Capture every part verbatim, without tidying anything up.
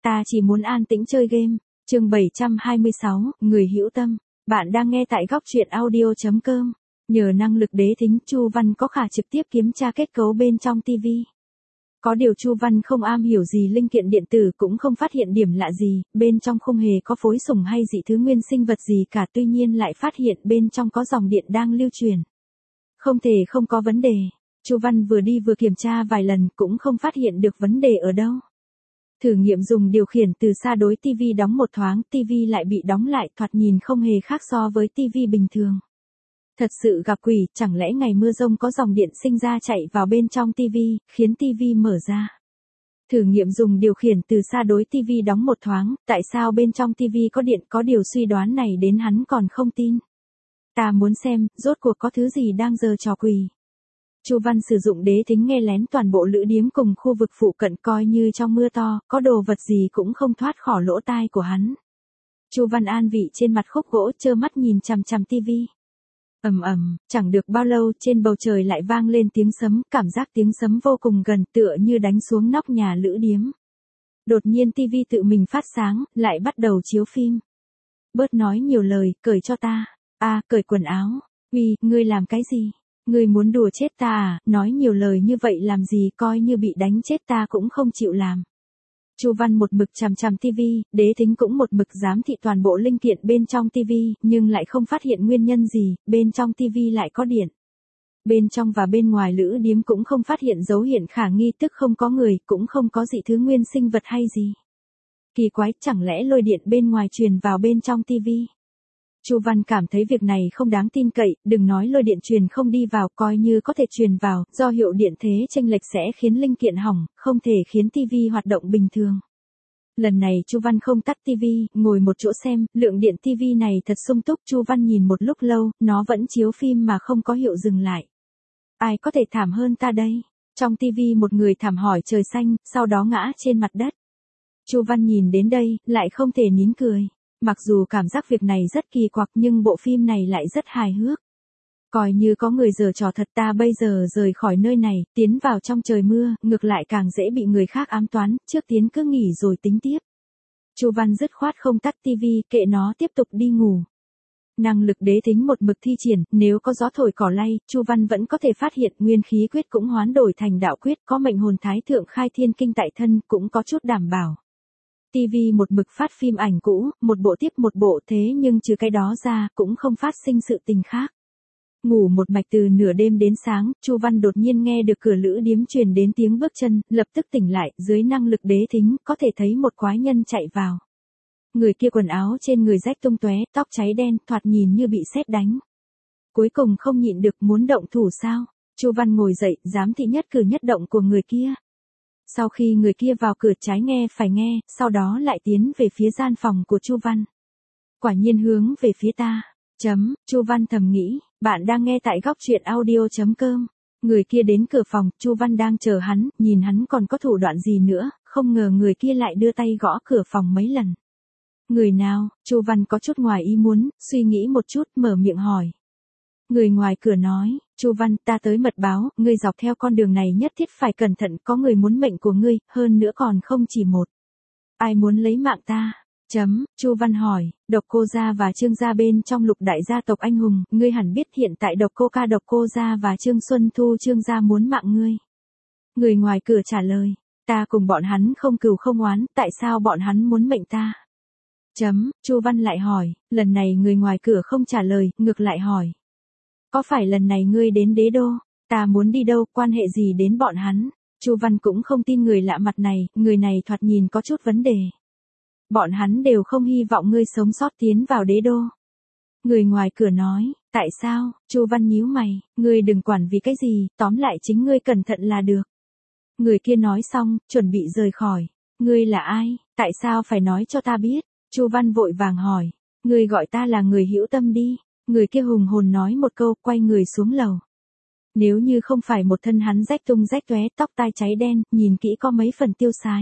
Ta chỉ muốn an tĩnh chơi game. Chương bảy trăm hai mươi sáu, người hữu tâm. Bạn đang nghe tại góc truyện audio chấm com. Nhờ năng lực đế thính, Chu Văn có khả trực tiếp kiểm tra kết cấu bên trong tivi. Có điều Chu Văn không am hiểu gì linh kiện điện tử, cũng không phát hiện điểm lạ gì, bên trong không hề có phối sủng hay dị thứ nguyên sinh vật gì cả, tuy nhiên lại phát hiện bên trong có dòng điện đang lưu truyền. Không thể không có vấn đề. Chu Văn vừa đi vừa kiểm tra vài lần cũng không phát hiện được vấn đề ở đâu. Thử nghiệm dùng điều khiển từ xa đối tivi đóng một thoáng, tivi lại bị đóng lại, thoạt nhìn không hề khác so với tivi bình thường. Thật sự gặp quỷ, chẳng lẽ ngày mưa rông có dòng điện sinh ra chạy vào bên trong tivi, khiến tivi mở ra. Thử nghiệm dùng điều khiển từ xa đối tivi đóng một thoáng, tại sao bên trong tivi có điện, có điều suy đoán này đến hắn còn không tin. Ta muốn xem, rốt cuộc có thứ gì đang giở trò quỷ. Chu Văn sử dụng đế thính nghe lén toàn bộ lữ điếm cùng khu vực phụ cận, coi như trong mưa to, có đồ vật gì cũng không thoát khỏi lỗ tai của hắn. Chu Văn an vị trên mặt khúc gỗ, trơ mắt nhìn chằm chằm tivi. Ầm ầm, chẳng được bao lâu, trên bầu trời lại vang lên tiếng sấm, cảm giác tiếng sấm vô cùng gần, tựa như đánh xuống nóc nhà lữ điếm. Đột nhiên tivi tự mình phát sáng, lại bắt đầu chiếu phim. Bớt nói nhiều lời, cởi cho ta. A, cởi quần áo. Uy, ngươi làm cái gì? Ngươi muốn đùa chết ta à? Nói nhiều lời như vậy làm gì, coi như bị đánh chết ta cũng không chịu làm. Chu Văn một mực chằm chằm tivi, đế thính cũng một mực giám thị toàn bộ linh kiện bên trong tivi, nhưng lại không phát hiện nguyên nhân gì, bên trong tivi lại có điện. Bên trong và bên ngoài lữ điếm cũng không phát hiện dấu hiện khả nghi, tức không có người, cũng không có dị thứ nguyên sinh vật hay gì. Kỳ quái, chẳng lẽ lôi điện bên ngoài truyền vào bên trong tivi? Chu Văn cảm thấy việc này không đáng tin cậy, đừng nói lôi điện truyền không đi vào, coi như có thể truyền vào, do hiệu điện thế chênh lệch sẽ khiến linh kiện hỏng, không thể khiến tivi hoạt động bình thường. Lần này Chu Văn không tắt tivi, ngồi một chỗ xem, lượng điện tivi này thật sung túc, Chu Văn nhìn một lúc lâu, nó vẫn chiếu phim mà không có hiệu dừng lại. Ai có thể thảm hơn ta đây? Trong tivi một người thảm hỏi trời xanh, sau đó ngã trên mặt đất. Chu Văn nhìn đến đây, lại không thể nín cười. Mặc dù cảm giác việc này rất kỳ quặc, nhưng bộ phim này lại rất hài hước. Coi như có người giở trò thật, ta bây giờ rời khỏi nơi này, tiến vào trong trời mưa, ngược lại càng dễ bị người khác ám toán, trước tiến cứ nghỉ rồi tính tiếp. Chu Văn dứt khoát không tắt tivi, kệ nó tiếp tục đi ngủ. Năng lực đế thính một mực thi triển, nếu có gió thổi cỏ lay, Chu Văn vẫn có thể phát hiện nguyên khí quyết cũng hoán đổi thành đạo quyết, có mệnh hồn thái thượng khai thiên kinh tại thân, cũng có chút đảm bảo. tivi một mực phát phim ảnh cũ, một bộ tiếp một bộ, thế nhưng trừ cái đó ra, cũng không phát sinh sự tình khác. Ngủ một mạch từ nửa đêm đến sáng, Chu Văn đột nhiên nghe được cửa lữ điếm truyền đến tiếng bước chân, lập tức tỉnh lại, dưới năng lực đế thính, có thể thấy một quái nhân chạy vào. Người kia quần áo trên người rách tung tóe, tóc cháy đen, thoạt nhìn như bị sét đánh. Cuối cùng không nhịn được, muốn động thủ sao? Chu Văn ngồi dậy, giám thị nhất cử nhất động của người kia. Sau khi người kia vào cửa, trái nghe phải nghe, sau đó lại tiến về phía gian phòng của Chu Văn. Quả nhiên hướng về phía ta. Chấm, Chu Văn thầm nghĩ, bạn đang nghe tại góc truyện audio chấm com. Người kia đến cửa phòng, Chu Văn đang chờ hắn, nhìn hắn còn có thủ đoạn gì nữa, không ngờ người kia lại đưa tay gõ cửa phòng mấy lần. Người nào? Chu Văn có chút ngoài ý muốn, suy nghĩ một chút, mở miệng hỏi. Người ngoài cửa nói, Chu Văn, ta tới mật báo, ngươi dọc theo con đường này nhất thiết phải cẩn thận, có người muốn mệnh của ngươi, hơn nữa còn không chỉ một. Ai muốn lấy mạng ta? Chấm, Chu Văn hỏi, Độc Cô Gia và Trương Gia bên trong lục đại gia tộc anh hùng, ngươi hẳn biết hiện tại Độc Cô Ca Độc Cô Gia và Trương Xuân Thu Trương Gia muốn mạng ngươi. Người ngoài cửa trả lời, ta cùng bọn hắn không cừu không oán, tại sao bọn hắn muốn mệnh ta? Chấm, Chu Văn lại hỏi, lần này người ngoài cửa không trả lời, ngược lại hỏi. Có phải lần này ngươi đến đế đô? Ta muốn đi đâu, quan hệ gì đến bọn hắn? Chu Văn cũng không tin người lạ mặt này, người này thoạt nhìn có chút vấn đề. Bọn hắn đều không hy vọng ngươi sống sót tiến vào đế đô. Người ngoài cửa nói, tại sao? Chu Văn nhíu mày, ngươi đừng quản vì cái gì, tóm lại chính ngươi cẩn thận là được. Người kia nói xong, chuẩn bị rời khỏi. Ngươi là ai? Tại sao phải nói cho ta biết? Chu Văn vội vàng hỏi, ngươi gọi ta là người hữu tâm đi. Người kia hùng hồn nói một câu, quay người xuống lầu. Nếu như không phải một thân hắn rách tung rách tóe, tóc tai cháy đen, nhìn kỹ có mấy phần tiêu sái.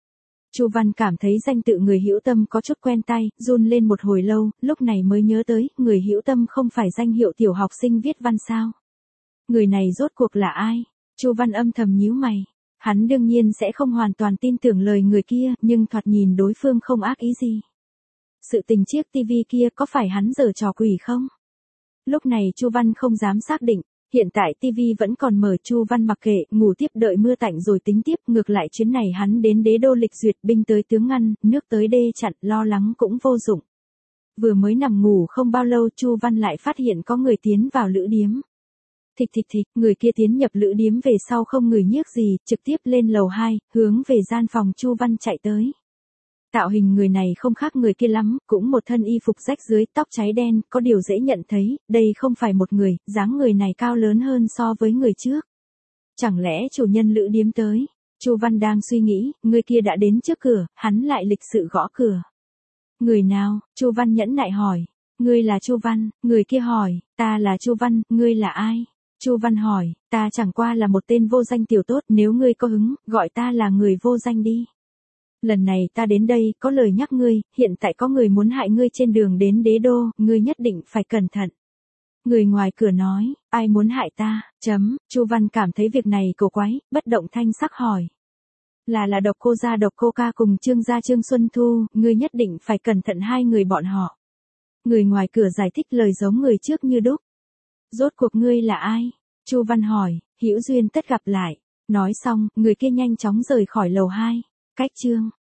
Chu Văn cảm thấy danh tự người hữu tâm có chút quen tai, run lên một hồi lâu, lúc này mới nhớ tới, người hữu tâm không phải danh hiệu tiểu học sinh viết văn sao? Người này rốt cuộc là ai? Chu Văn âm thầm nhíu mày. Hắn đương nhiên sẽ không hoàn toàn tin tưởng lời người kia, nhưng thoạt nhìn đối phương không ác ý gì. Sự tình chiếc tivi kia có phải hắn giở trò quỷ không? Lúc này Chu Văn không dám xác định, hiện tại tivi vẫn còn mở. Chu Văn mặc kệ, ngủ tiếp đợi mưa tạnh rồi tính tiếp, ngược lại chuyến này hắn đến đế đô lịch duyệt, binh tới tướng ngăn, nước tới đê chặn, lo lắng cũng vô dụng. Vừa mới nằm ngủ không bao lâu Chu Văn lại phát hiện có người tiến vào lữ điếm. Thịch thịch thịch, người kia tiến nhập lữ điếm về sau không ngửi nhiếc gì, trực tiếp lên lầu hai, hướng về gian phòng Chu Văn chạy tới. Tạo hình người này không khác người kia lắm, cũng một thân y phục rách dưới, tóc cháy đen, có điều dễ nhận thấy, đây không phải một người, dáng người này cao lớn hơn so với người trước. Chẳng lẽ chủ nhân lữ điếm tới? Chu Văn đang suy nghĩ, người kia đã đến trước cửa, hắn lại lịch sự gõ cửa. Người nào? Chu Văn nhẫn nại hỏi. Ngươi là Chu Văn, người kia hỏi, ta là Chu Văn, ngươi là ai? Chu Văn hỏi, ta chẳng qua là một tên vô danh tiểu tốt, nếu ngươi có hứng, gọi ta là người vô danh đi. Lần này ta đến đây, có lời nhắc ngươi, hiện tại có người muốn hại ngươi trên đường đến đế đô, ngươi nhất định phải cẩn thận. Người ngoài cửa nói, ai muốn hại ta, chấm, Chu Văn cảm thấy việc này cổ quái, bất động thanh sắc hỏi. Là là Độc Cô Gia Độc Cô Ca cùng Trương gia Trương Xuân Thu, ngươi nhất định phải cẩn thận hai người bọn họ. Người ngoài cửa giải thích lời giống người trước như đúc. Rốt cuộc ngươi là ai? Chu Văn hỏi, hữu duyên tất gặp lại. Nói xong, người kia nhanh chóng rời khỏi lầu hai. Cách chương